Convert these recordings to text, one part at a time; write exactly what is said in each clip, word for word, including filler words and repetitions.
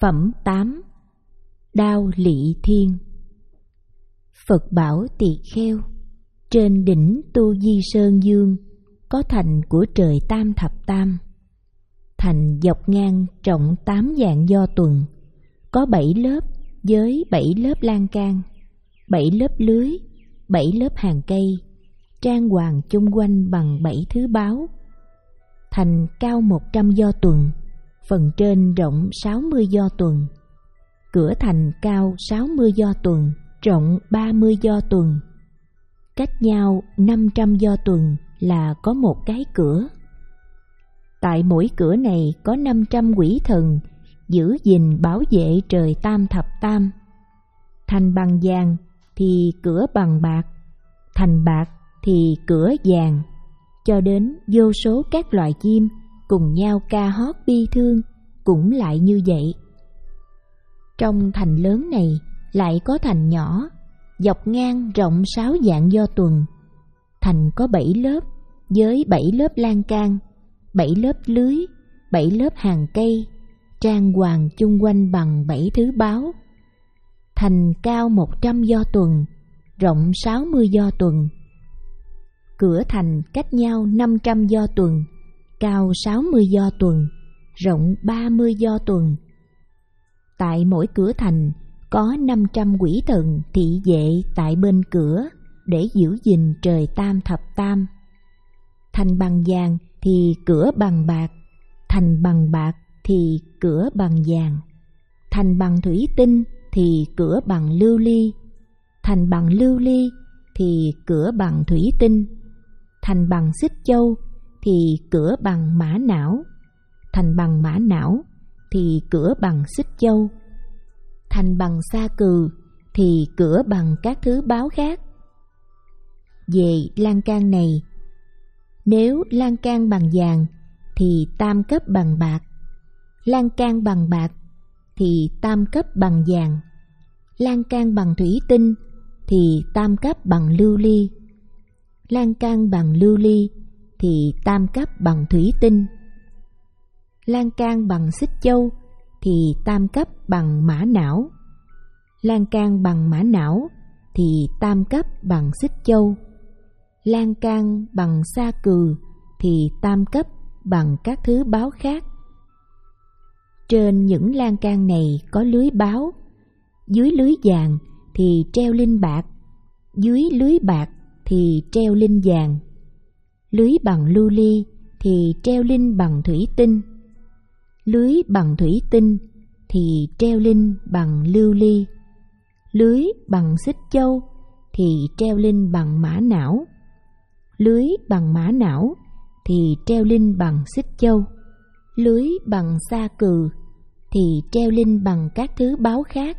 Phẩm tám. Đao Lị Thiên. Phật bảo Tỳ Kheo, trên đỉnh Tu Di Sơn Dương có thành của trời Tam Thập Tam. Thành dọc ngang rộng tám vạn do tuần, có bảy lớp với bảy lớp lan can, bảy lớp lưới, bảy lớp hàng cây, trang hoàng chung quanh bằng bảy thứ báu. Thành cao một trăm do tuần, phần trên rộng sáu mươi do tuần. Cửa thành cao sáu mươi do tuần, rộng ba mươi do tuần. Cách nhau năm trăm do tuần là có một cái cửa. Tại mỗi cửa này có năm trăm quỷ thần giữ gìn bảo vệ trời Tam Thập Tam. Thành bằng vàng thì cửa bằng bạc, thành bạc thì cửa vàng, cho đến vô số các loài chim cùng nhau ca hót bi thương cũng lại như vậy. Trong thành lớn này lại có thành nhỏ, dọc ngang rộng sáu vạn do tuần. Thành có bảy lớp với bảy lớp lan can, bảy lớp lưới, bảy lớp hàng cây, trang hoàng chung quanh bằng bảy thứ báu. Thành cao một trăm do tuần, rộng sáu mươi do tuần. Cửa thành cách nhau năm trăm do tuần, cao sáu mươi do tuần, rộng ba mươi do tuần. Tại mỗi cửa thành có năm trăm quỷ thần thị vệ tại bên cửa để giữ gìn trời Tam Thập Tam. Thành bằng vàng thì cửa bằng bạc, thành bằng bạc thì cửa bằng vàng, thành bằng thủy tinh thì cửa bằng lưu ly, thành bằng lưu ly thì cửa bằng thủy tinh, thành bằng xích châu thì cửa bằng mã não, thành bằng mã não thì cửa bằng xích châu, thành bằng sa cừ thì cửa bằng các thứ báu khác. Về lan can này, nếu lan can bằng vàng thì tam cấp bằng bạc, lan can bằng bạc thì tam cấp bằng vàng, lan can bằng thủy tinh thì tam cấp bằng lưu ly, lan can bằng lưu ly thì tam cấp bằng thủy tinh, lan can bằng xích châu thì tam cấp bằng mã não, lan can bằng mã não thì tam cấp bằng xích châu, lan can bằng sa cừ thì tam cấp bằng các thứ báu khác. Trên những lan can này có lưới báu, dưới lưới vàng thì treo linh bạc, dưới lưới bạc thì treo linh vàng, lưới bằng lưu ly thì treo linh bằng thủy tinh, lưới bằng thủy tinh thì treo linh bằng lưu ly, lưới bằng xích châu thì treo linh bằng mã não, lưới bằng mã não thì treo linh bằng xích châu, lưới bằng sa cừ thì treo linh bằng các thứ báu khác.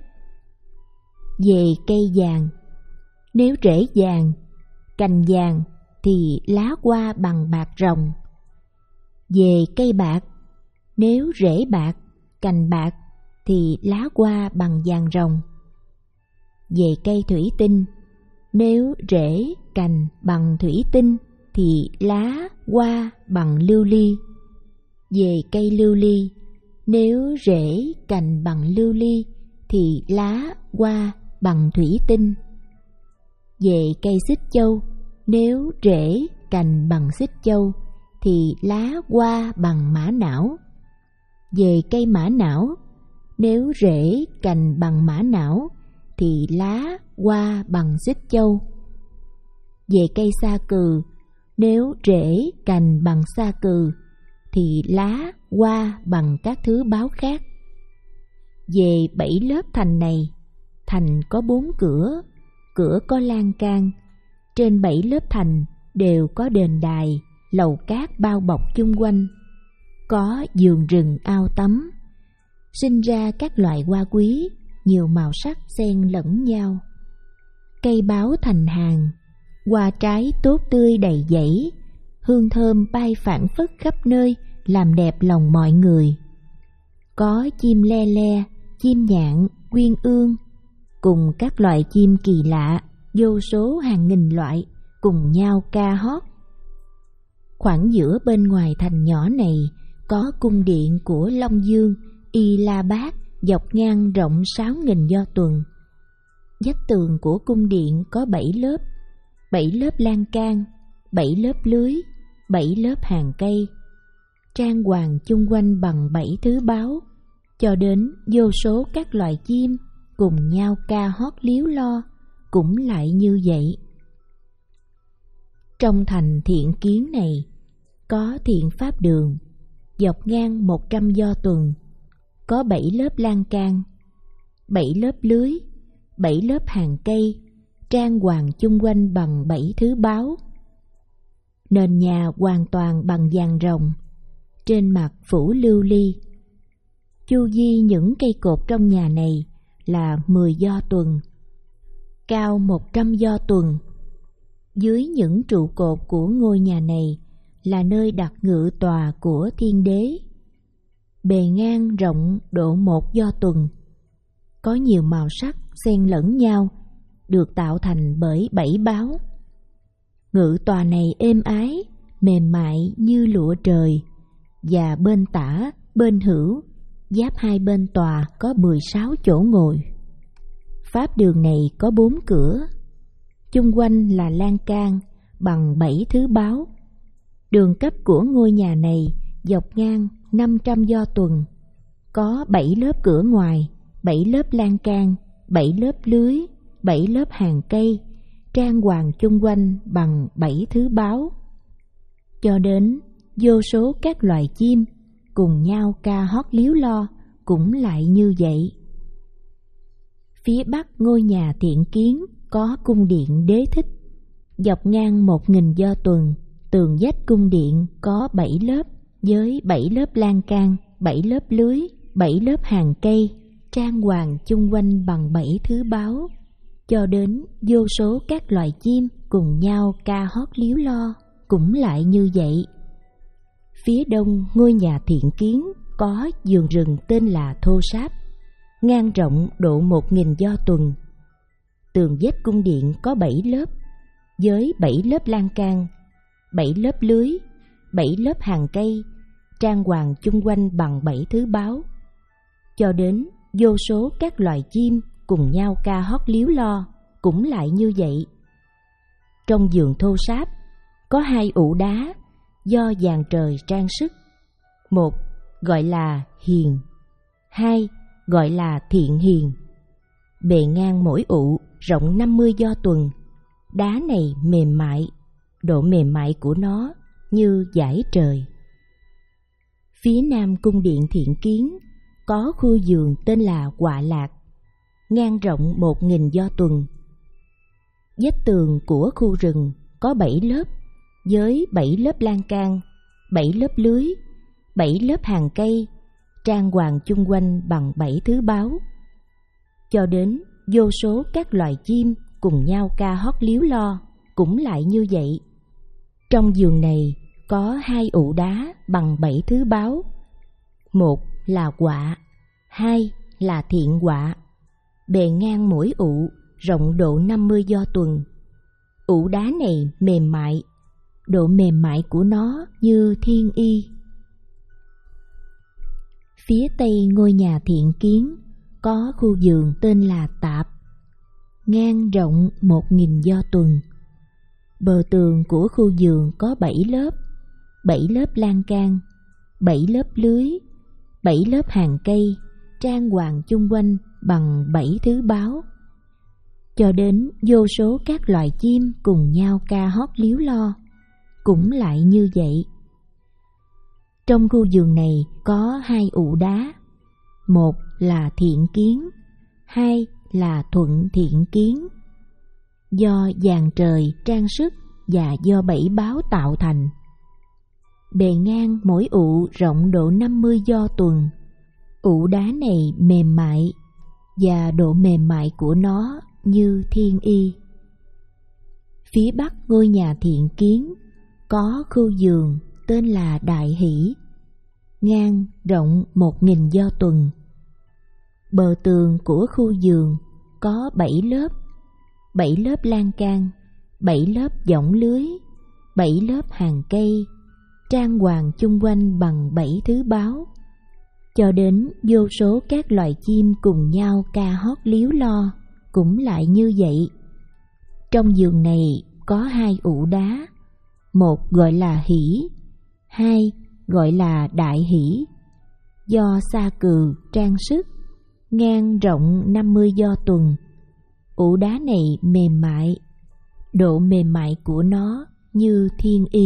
Về cây vàng, nếu rễ vàng, cành vàng thì lá hoa bằng bạc rồng. Về cây bạc, nếu rễ bạc, cành bạc thì lá hoa bằng vàng rồng. Về cây thủy tinh, nếu rễ, cành bằng thủy tinh thì lá, hoa bằng lưu ly. Về cây lưu ly, nếu rễ, cành bằng lưu ly thì lá, hoa bằng thủy tinh. Về cây xích châu, nếu rễ, cành bằng xích châu thì lá, hoa bằng mã não. Về cây mã não, nếu rễ, cành bằng mã não thì lá, hoa bằng xích châu. Về cây sa cừ, nếu rễ, cành bằng sa cừ thì lá, hoa bằng các thứ báu khác. Về bảy lớp thành này, thành có bốn cửa, cửa có lan can. Trên bảy lớp thành đều có đền đài, lầu cát bao bọc chung quanh, có vườn rừng ao tắm, sinh ra các loại hoa quý, nhiều màu sắc xen lẫn nhau. Cây báo thành hàng, hoa trái tốt tươi đầy dãy, hương thơm bay phảng phất khắp nơi, làm đẹp lòng mọi người. Có chim le le, chim nhạn, uyên ương, cùng các loại chim kỳ lạ, vô số hàng nghìn loại, cùng nhau ca hót. Khoảng giữa bên ngoài thành nhỏ này có cung điện của Long Dương, Y La Bát dọc ngang rộng sáu nghìn do tuần. Vách tường của cung điện có bảy lớp, bảy lớp lan can, bảy lớp lưới, bảy lớp hàng cây, trang hoàng chung quanh bằng bảy thứ báu, cho đến vô số các loài chim cùng nhau ca hót líu lo, cũng lại như vậy. Trong thành Thiện Kiến này có Thiện Pháp Đường, dọc ngang một trăm do tuần, có bảy lớp lan can, bảy lớp lưới, bảy lớp hàng cây, trang hoàng chung quanh bằng bảy thứ báu. Nền nhà hoàn toàn bằng vàng rồng, trên mặt phủ lưu ly. Chu vi những cây cột trong nhà này là mười do tuần, cao một trăm do tuần. Dưới những trụ cột của ngôi nhà này là nơi đặt ngự tòa của thiên đế. Bề ngang rộng độ một do tuần, có nhiều màu sắc xen lẫn nhau, được tạo thành bởi bảy báu. Ngự tòa này êm ái, mềm mại như lụa trời, và bên tả, bên hữu, giáp hai bên tòa có mười sáu chỗ ngồi. Pháp đường này có bốn cửa, chung quanh là lan can bằng bảy thứ báu. Đường cấp của ngôi nhà này dọc ngang năm trăm do tuần, có bảy lớp cửa ngoài, bảy lớp lan can, bảy lớp lưới, bảy lớp hàng cây, trang hoàng chung quanh bằng bảy thứ báu. Cho đến vô số các loài chim cùng nhau ca hót líu lo, cũng lại như vậy. Phía bắc ngôi nhà Thiện Kiến có cung điện Đế Thích, dọc ngang một nghìn do tuần. Tường vách cung điện có bảy lớp, với bảy lớp lan can, bảy lớp lưới, bảy lớp hàng cây, trang hoàng chung quanh bằng bảy thứ báu. Cho đến vô số các loài chim cùng nhau ca hót líu lo, cũng lại như vậy. Phía đông ngôi nhà Thiện Kiến có vườn rừng tên là Thô Sáp, ngang rộng độ một nghìn do tuần. Tường vách cung điện có bảy lớp, với bảy lớp lan can, bảy lớp lưới, bảy lớp hàng cây, trang hoàng chung quanh bằng bảy thứ báu. Cho đến vô số các loài chim cùng nhau ca hót líu lo, cũng lại như vậy. Trong vườn Thô Sáp có hai ụ đá do vàng trời trang sức, một gọi là Hiền, hai gọi là Thiện Hiền. Bề ngang mỗi ụ rộng năm mươi do tuần. Đá này mềm mại, độ mềm mại của nó như dải trời. Phía nam cung điện Thiện Kiến có khu vườn tên là Họa Lạc, ngang rộng một nghìn do tuần. Vách tường của khu rừng có bảy lớp, với bảy lớp lan can, bảy lớp lưới, bảy lớp hàng cây, trang hoàng chung quanh bằng bảy thứ báu. Cho đến vô số các loài chim cùng nhau ca hót líu lo, cũng lại như vậy. Trong vườn này có hai ụ đá bằng bảy thứ báu, một là Họa, hai là Thiện Họa. Bề ngang mỗi ụ rộng độ năm mươi do tuần. Ụ đá này mềm mại, độ mềm mại của nó như thiên y. Phía tây ngôi nhà Thiện Kiến có khu vườn tên là Tạp, ngang rộng một nghìn do tuần. Bờ tường của khu vườn có bảy lớp, bảy lớp lan can, bảy lớp lưới, bảy lớp hàng cây, trang hoàng chung quanh bằng bảy thứ báu. Cho đến vô số các loài chim cùng nhau ca hót líu lo, cũng lại như vậy. Trong khu vườn này có hai ụ đá, một là Thiện Kiến, hai là Thuận Thiện Kiến. Do vàng trời trang sức và do bảy báu tạo thành. Bề ngang mỗi ụ rộng độ năm mươi do tuần. Ụ đá này mềm mại, và độ mềm mại của nó như thiên y. Phía bắc ngôi nhà Thiện Kiến có khu vườn tên là Đại Hỷ, ngang rộng một nghìn do tuần. Bờ tường của khu vườn có bảy lớp, bảy lớp lan can, bảy lớp võng lưới, bảy lớp hàng cây, trang hoàng chung quanh bằng bảy thứ báu. cho đến vô số các loài chim cùng nhau ca hót líu lo, cũng lại như vậy. Trong vườn này có hai ụ đá, một gọi là hỷ, hai gọi là đại hỷ, do sa cừ trang sức, ngang rộng năm mươi do tuần. Ụ đá này mềm mại, độ mềm mại của nó như thiên y.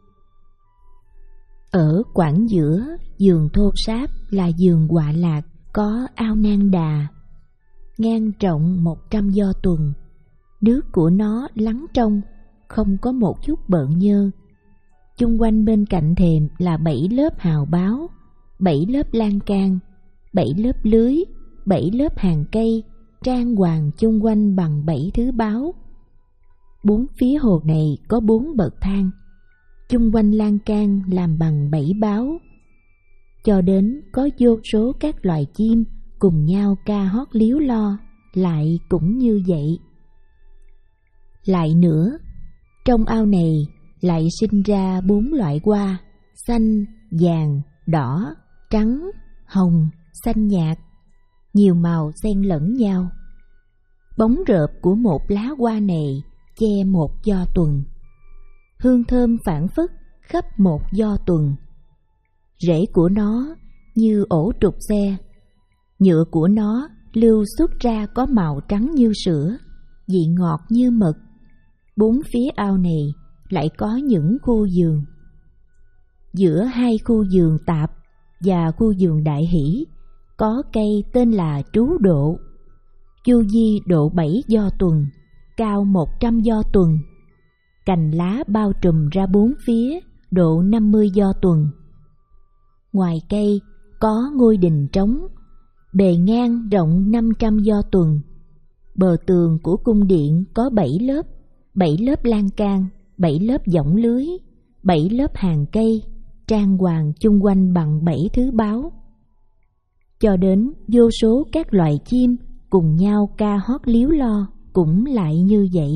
Ở quảng giữa vườn thô sáp là vườn Họa Lạc, có ao Nang Đà, ngang rộng một trăm do tuần. Nước của nó lắng trong, không có một chút bợn nhơ. Chung quanh bên cạnh thềm là bảy lớp hào báo, bảy lớp lan can, bảy lớp lưới, bảy lớp hàng cây, trang hoàng chung quanh bằng bảy thứ báo. Bốn phía hồ này có bốn bậc thang, chung quanh lan can làm bằng bảy báo, cho đến có vô số các loài chim cùng nhau ca hót líu lo, lại cũng như vậy. Lại nữa, trong ao này lại sinh ra bốn loại hoa: xanh, vàng, đỏ, trắng, hồng, xanh nhạt, nhiều màu xen lẫn nhau. Bóng rợp của một lá hoa này che một do tuần, hương thơm phảng phất khắp một do tuần. Rễ của nó như ổ trục xe, nhựa của nó lưu xuất ra có màu trắng như sữa, vị ngọt như mật. Bốn phía ao này lại có những khu vườn. Giữa hai khu vườn tạp và khu vườn đại hỷ có cây tên là trú độ, chu vi độ bảy do tuần, cao một trăm do tuần. Cành lá bao trùm ra bốn phía, độ năm mươi do tuần. Ngoài cây có ngôi đình trống, bề ngang rộng năm trăm do tuần. Bờ tường của cung điện có bảy lớp, bảy lớp lan can, bảy lớp võng lưới, bảy lớp hàng cây, trang hoàng chung quanh bằng bảy thứ báo. Cho đến vô số các loài chim cùng nhau ca hót líu lo, cũng lại như vậy.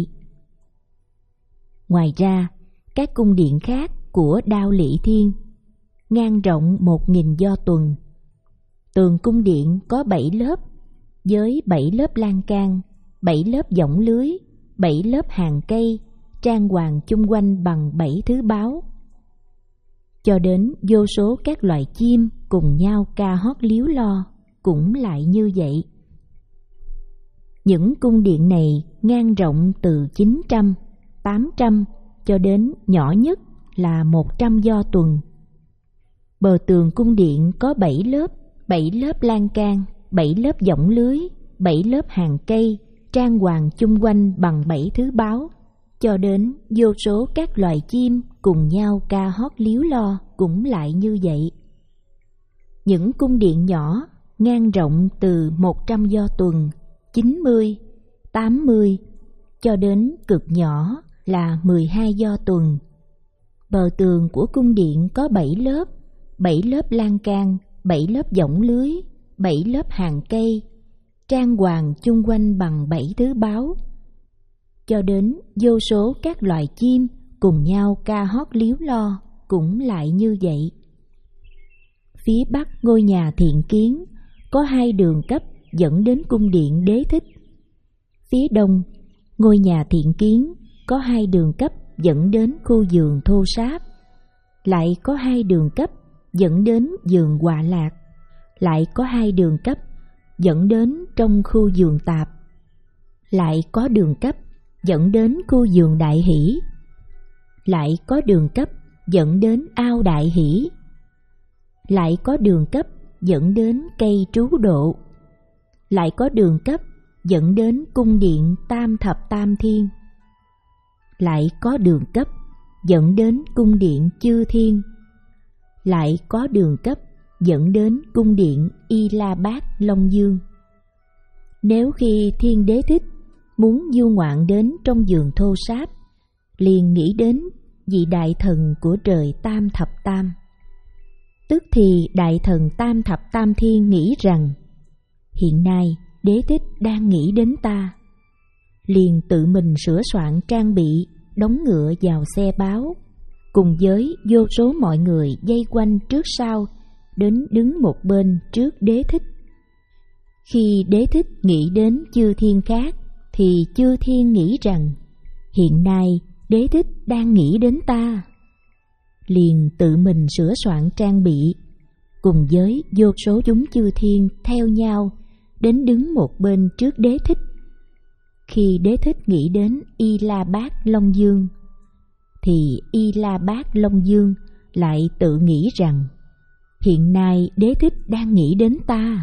Ngoài ra, các cung điện khác của Đao Lị Thiên ngang rộng một nghìn do tuần. Tường cung điện có bảy lớp, với bảy lớp lan can, bảy lớp võng lưới, bảy lớp hàng cây, trang hoàng chung quanh bằng bảy thứ báo. Cho đến vô số các loài chim cùng nhau ca hót líu lo, cũng lại như vậy. Những cung điện này ngang rộng từ chín trăm, tám trăm cho đến nhỏ nhất là một trăm do tuần. Bờ tường cung điện có bảy lớp, bảy lớp lan can, bảy lớp võng lưới, bảy lớp hàng cây, trang hoàng chung quanh bằng bảy thứ báo. Cho đến vô số các loài chim cùng nhau ca hót líu lo, cũng lại như vậy. Những cung điện nhỏ ngang rộng từ một trăm do tuần, chín mươi, tám mươi cho đến cực nhỏ là mười hai do tuần. Bờ tường của cung điện có bảy lớp, bảy lớp lan can, bảy lớp võng lưới, bảy lớp hàng cây, trang hoàng chung quanh bằng bảy thứ báo. Cho đến vô số các loài chim cùng nhau ca hót líu lo, cũng lại như vậy. Phía bắc ngôi nhà Thiện Kiến có hai đường cấp dẫn đến cung điện Đế Thích. Phía đông ngôi nhà Thiện Kiến có hai đường cấp dẫn đến khu vườn Thô Sáp. Lại có hai đường cấp dẫn đến vườn Họa Lạc. Lại có hai đường cấp dẫn đến trong khu vườn Tạp. Lại có đường cấp dẫn đến khu vườn Đại Hỷ. Lại có đường cấp dẫn đến ao Đại Hỷ. Lại có đường cấp dẫn đến cây Trú Độ. Lại có đường cấp dẫn đến cung điện Tam Thập Tam Thiên. Lại có đường cấp dẫn đến cung điện Chư Thiên. Lại có đường cấp dẫn đến cung điện Y La Bát Long Dương. Nếu khi Thiên Đế Thích muốn du ngoạn đến trong vườn Thô Sáp, liền nghĩ đến vị đại thần của trời Tam Thập Tam. Tức thì đại thần Tam Thập Tam Thiên nghĩ rằng, hiện nay Đế Thích đang nghĩ đến ta. Liền tự mình sửa soạn trang bị, đóng ngựa vào xe báo, cùng với vô số mọi người dây quanh trước sau, đến đứng một bên trước Đế Thích. Khi Đế Thích nghĩ đến chư thiên khác, thì chư thiên nghĩ rằng hiện nay Đế Thích đang nghĩ đến ta. Liền tự mình sửa soạn trang bị, cùng với vô số chúng chư thiên theo nhau đến đứng một bên trước Đế Thích. Khi Đế Thích nghĩ đến Y La Bát Long Dương, thì Y La Bát Long Dương lại tự nghĩ rằng hiện nay Đế Thích đang nghĩ đến ta.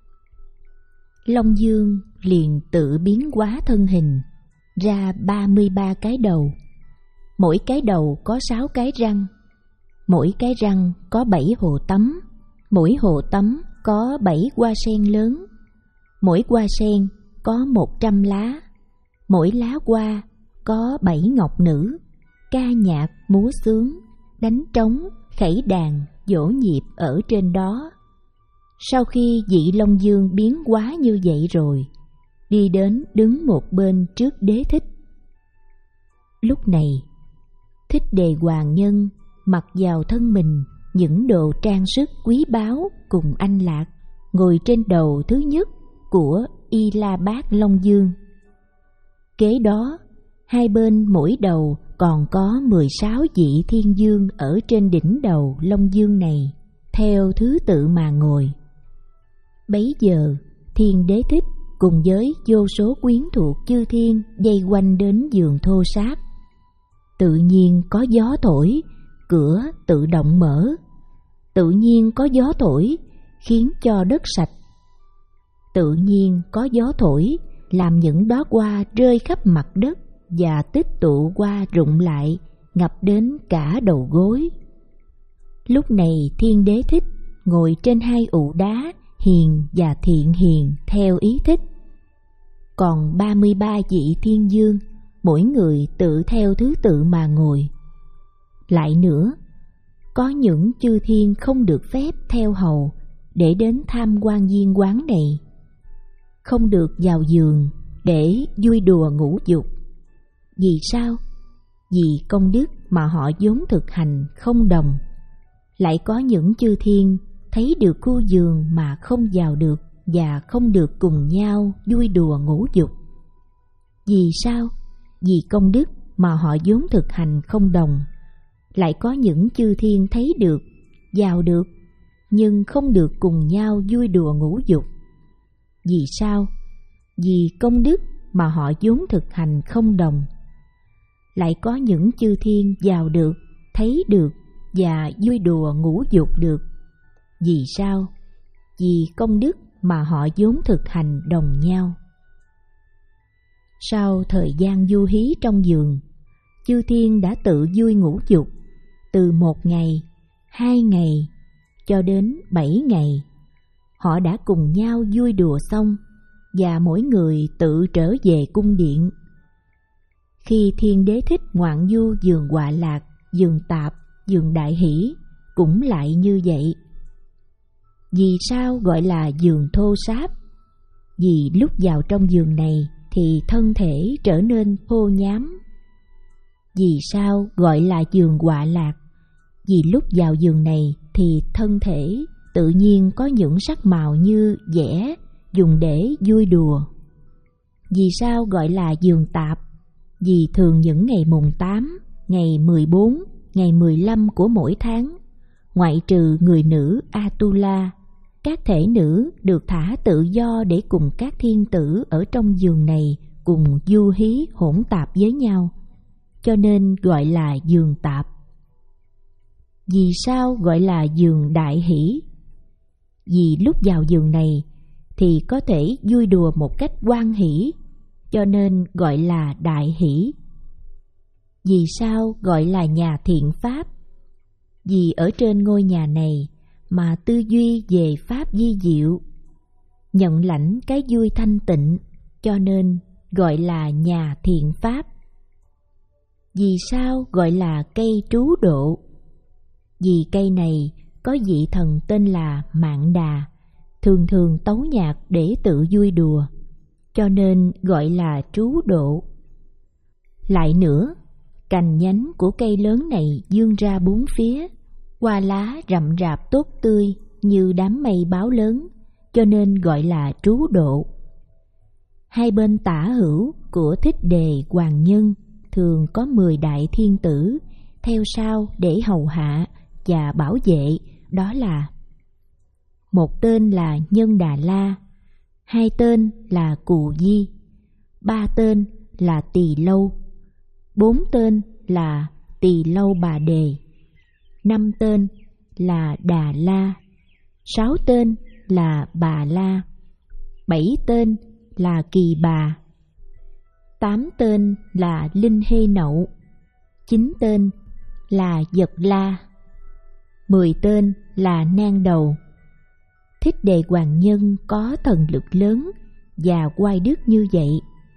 Long Dương liền tự biến hóa thân hình ra ba mươi ba cái đầu, mỗi cái đầu có sáu cái răng, mỗi cái răng có bảy hồ tắm, mỗi hồ tắm có bảy hoa sen lớn, mỗi hoa sen có một trăm lá, mỗi lá hoa có bảy ngọc nữ, ca nhạc, múa xướng, đánh trống, khẩy đàn, dỗ nhịp ở trên đó. Sau khi vị Long Dương biến hóa như vậy rồi, đi đến đứng một bên trước Đế Thích. Lúc này, Thích Đề Hoàng Nhân mặc vào thân mình những đồ trang sức quý báu cùng anh lạc, ngồi trên đầu thứ nhất của Y La Bát Long Dương. Kế đó, hai bên mỗi đầu còn có mười sáu vị thiên dương ở trên đỉnh đầu Long Dương này, theo thứ tự mà ngồi. Bấy giờ, Thiên Đế Thích cùng với vô số quyến thuộc chư thiên vây quanh đến giường thô sáp. Tự nhiên có gió thổi, cửa tự động mở. Tự nhiên có gió thổi, khiến cho đất sạch. Tự nhiên có gió thổi, làm những đóa hoa rơi khắp mặt đất và tích tụ hoa rụng lại, ngập đến cả đầu gối. Lúc này Thiên Đế Thích ngồi trên hai ụ đá hiền và thiện hiền theo ý thích. Còn ba mươi ba vị thiên dương, mỗi người tự theo thứ tự mà ngồi. Lại nữa, có những chư thiên không được phép theo hầu để đến tham quan viên quán này, không được vào giường để vui đùa ngũ dục. Vì sao? Vì công đức mà họ vốn thực hành không đồng. Lại có những chư thiên thấy được khu giường mà không vào được và không được cùng nhau vui đùa ngũ dục. Vì sao? Vì công đức mà họ vốn thực hành không đồng. Lại có những chư thiên thấy được, vào được, nhưng không được cùng nhau vui đùa ngũ dục. Vì sao? Vì công đức mà họ vốn thực hành không đồng. Lại có những chư thiên vào được, thấy được và vui đùa ngũ dục được. Vì sao? Vì công đức mà họ vốn thực hành đồng nhau. Sau thời gian du hí trong giường, chư thiên đã tự vui ngũ dục từ một ngày, hai ngày cho đến bảy ngày. Họ đã cùng nhau vui đùa xong và mỗi người tự trở về cung điện. Khi Thiên Đế Thích ngoạn du giường Họa Lạc, giường Tạp, giường Đại Hỷ cũng lại như vậy. Vì sao gọi là giường thô sáp? Vì lúc vào trong giường này thì thân thể trở nên thô nhám. Vì sao gọi là giường Họa Lạc? Vì lúc vào giường này thì thân thể tự nhiên có những sắc màu như vẽ, dùng để vui đùa. Vì sao gọi là giường Tạp? Vì thường những ngày mùng tám, ngày mười bốn, ngày mười lăm của mỗi tháng, ngoại trừ người nữ Atula, các thể nữ được thả tự do để cùng các thiên tử ở trong giường này cùng du hí hỗn tạp với nhau, cho nên gọi là giường Tạp. Vì sao gọi là giường Đại Hỷ? Vì lúc vào giường này thì có thể vui đùa một cách hoan hỷ, cho nên gọi là Đại Hỷ. Vì sao gọi là nhà thiện pháp? Vì ở trên ngôi nhà này mà tư duy về pháp vi diệu, nhận lãnh cái vui thanh tịnh, cho nên gọi là nhà thiện pháp. Vì sao gọi là cây trú độ? Vì cây này có vị thần tên là Mạn Đà, thường thường tấu nhạc để tự vui đùa, cho nên gọi là trú độ. Lại nữa, cành nhánh của cây lớn này vươn ra bốn phía, hoa lá rậm rạp tốt tươi như đám mây báo lớn, cho nên gọi là trú độ. Hai bên tả hữu của Thích Đề Hoàng Nhân thường có mười đại thiên tử theo sau để hầu hạ và bảo vệ, đó là: một tên là Nhân Đà La, hai tên là Cù Di, ba tên là Tỳ Lâu, bốn tên là Tỳ Lâu Bà Đề, năm tên là Đà La, sáu tên là Bà La, bảy tên là Kỳ Bà, tám tên là Linh Hê Nậu, chín tên là Giật La, mười tên là Nang Đầu. Thích Đề Hoàng Nhân có thần lực lớn và oai đức như vậy.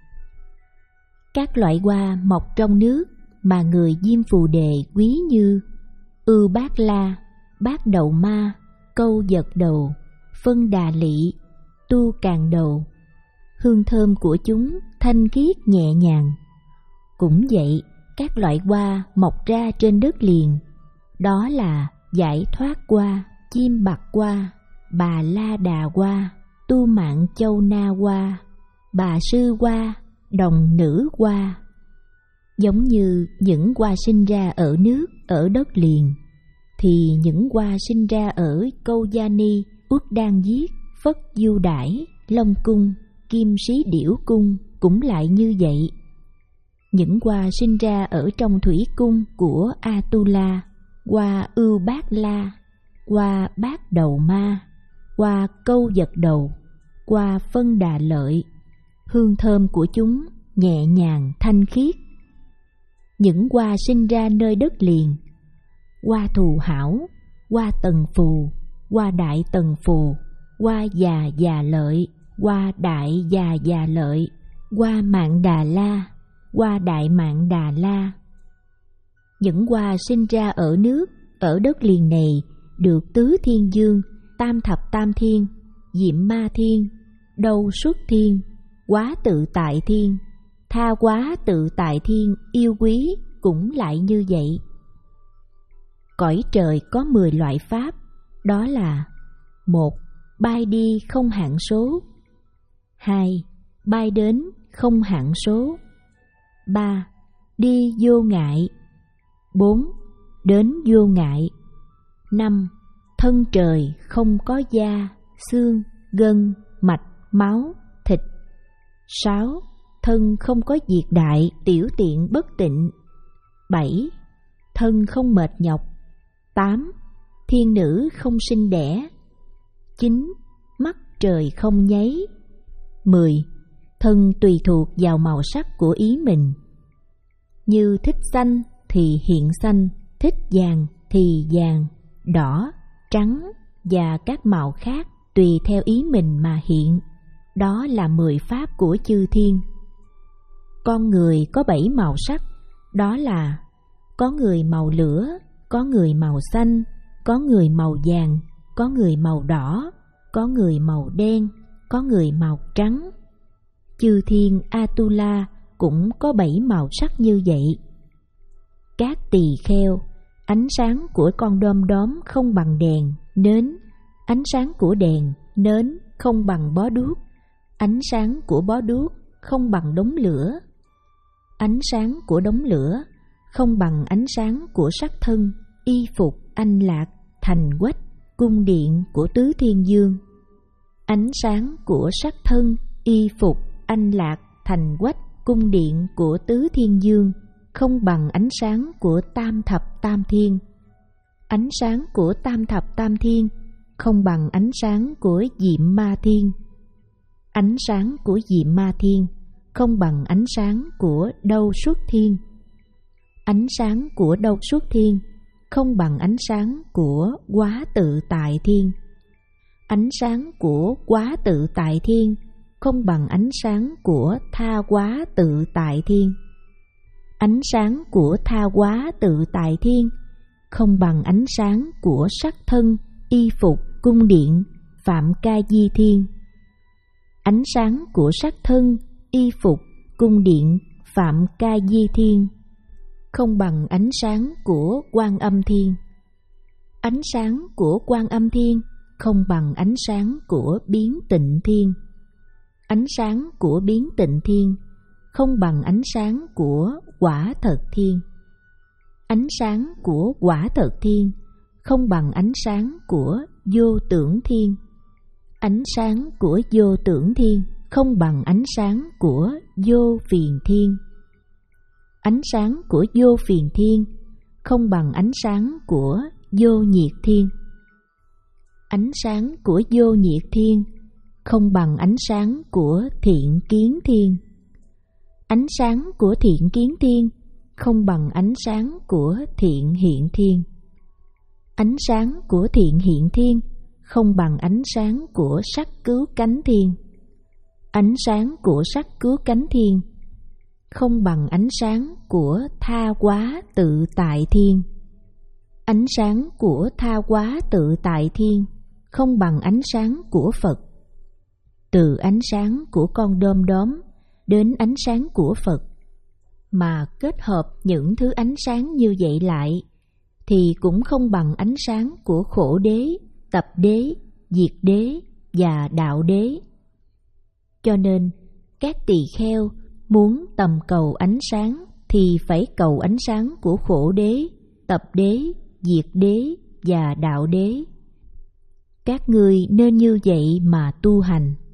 Các loại hoa mọc trong nước mà người Diêm Phù Đề quý như Ưu Bát La, Bát Đậu Ma, Câu Giật Đầu, Phân Đà Lị, Tu Càng Đầu. Hương thơm của chúng thanh khiết nhẹ nhàng. Cũng vậy, các loại hoa mọc ra trên đất liền, đó là Giải Thoát Hoa, Chim Bạc Hoa, Bà La Đà Hoa, Tu Mạng Châu Na Hoa, Bà Sư Hoa, Đồng Nữ Hoa. Giống như những hoa sinh ra ở nước, ở đất liền, thì những hoa sinh ra ở Câu Gia Ni, Uất Đan Giết, Phất Du Đãi, Long Cung, Kim Sĩ Điểu Cung cũng lại như vậy. Những hoa sinh ra ở trong thủy cung của Atula, hoa Ưu Bát La, hoa Bát Đầu Ma, hoa Câu Giật Đầu, hoa Phân Đà Lợi, hương thơm của chúng nhẹ nhàng thanh khiết. Những hoa sinh ra nơi đất liền, hoa Thù Hảo, hoa Tần Phù, hoa Đại Tần Phù, hoa Già Già Lợi, hoa Đại Già Già Lợi, hoa Mạng Đà La, hoa Đại Mạng Đà La. Những hoa sinh ra ở nước, ở đất liền này được Tứ Thiên Dương, Tam Thập Tam Thiên, Diệm Ma Thiên, Đâu Xuất Thiên, Quá Tự Tại Thiên, Tha Quá Tự Tại Thiên yêu quý cũng lại như vậy. Cõi trời có mười loại pháp, đó là: một. Bay đi không hạn số. Hai. Bay đến không hạn số. Ba. Đi vô ngại. Bốn. Đến vô ngại. Năm. Thân trời không có da, xương, gân, mạch, máu, thịt. Sáu. Thân không có diệt đại, tiểu tiện bất tịnh. Bảy. Thân không mệt nhọc. Tám. Thiên nữ không sinh đẻ. Chín. Mắt trời không nháy. Mười. Thân tùy thuộc vào màu sắc của ý mình. Như thích xanh thì hiện xanh, thích vàng thì vàng, đỏ, trắng và các màu khác tùy theo ý mình mà hiện. Đó là mười pháp của chư thiên. Con người có bảy màu sắc, đó là: có người màu lửa, có người màu xanh, có người màu vàng, có người màu đỏ, có người màu đen, có người màu trắng. Chư thiên Atula cũng có bảy màu sắc như vậy. Các tỳ kheo, ánh sáng của con đom đóm không bằng đèn, nến. Ánh sáng của đèn, nến không bằng bó đuốc. Ánh sáng của bó đuốc không bằng đống lửa. Ánh sáng của đống lửa không bằng ánh sáng của sắc thân, y phục, anh lạc, thành quách, cung điện của Tứ Thiên Dương. Ánh sáng của sắc thân, y phục, anh lạc, thành quách, cung điện của Tứ Thiên Dương không bằng ánh sáng của Tam Thập Tam Thiên. Ánh sáng của Tam Thập Tam Thiên không bằng ánh sáng của Diệm Ma Thiên. Ánh sáng của Diệm Ma Thiên không bằng ánh sáng của Đâu Xuất Thiên. Ánh sáng của Đâu Xuất Thiên không bằng ánh sáng của Quá Tự Tại Thiên. Ánh sáng của Quá Tự Tại Thiên không bằng ánh sáng của Tha Quá Tự Tại Thiên. Ánh sáng của Tha Quá Tự Tại Thiên không bằng ánh sáng của sắc thân, y phục, cung điện, Phạm Ca Di Thiên. Ánh sáng của sắc thân, y phục, cung điện, Phạm Ca Di Thiên không bằng ánh sáng của Quan Âm Thiên. Ánh sáng của Quan Âm Thiên không bằng ánh sáng của biến tịnh thiên. Ánh sáng của biến tịnh thiên không bằng ánh sáng của quả thật thiên. Ánh sáng của quả thật thiên không bằng ánh sáng của vô tưởng thiên. Ánh sáng của vô tưởng thiên không bằng ánh sáng của vô phiền thiên. Ánh sáng của vô phiền thiên không bằng ánh sáng của vô nhiệt thiên. Ánh sáng của vô nhiệt thiên không bằng ánh sáng của thiện kiến thiên. Ánh sáng của thiện kiến thiên không bằng ánh sáng của thiện hiện thiên. Ánh sáng của thiện hiện thiên không bằng ánh sáng của sắc cứu cánh thiên. Ánh sáng của sắc cứu cánh thiên không bằng ánh sáng của tha hóa tự tại thiên. Ánh sáng của tha hóa tự tại thiên không bằng ánh sáng của Phật. Từ ánh sáng của con đom đóm đến ánh sáng của Phật mà kết hợp những thứ ánh sáng như vậy lại thì cũng không bằng ánh sáng của khổ đế, tập đế, diệt đế và đạo đế. Cho nên các tỳ kheo muốn tầm cầu ánh sáng thì phải cầu ánh sáng của khổ đế, tập đế, diệt đế và đạo đế. Các ngươi nên như vậy mà tu hành.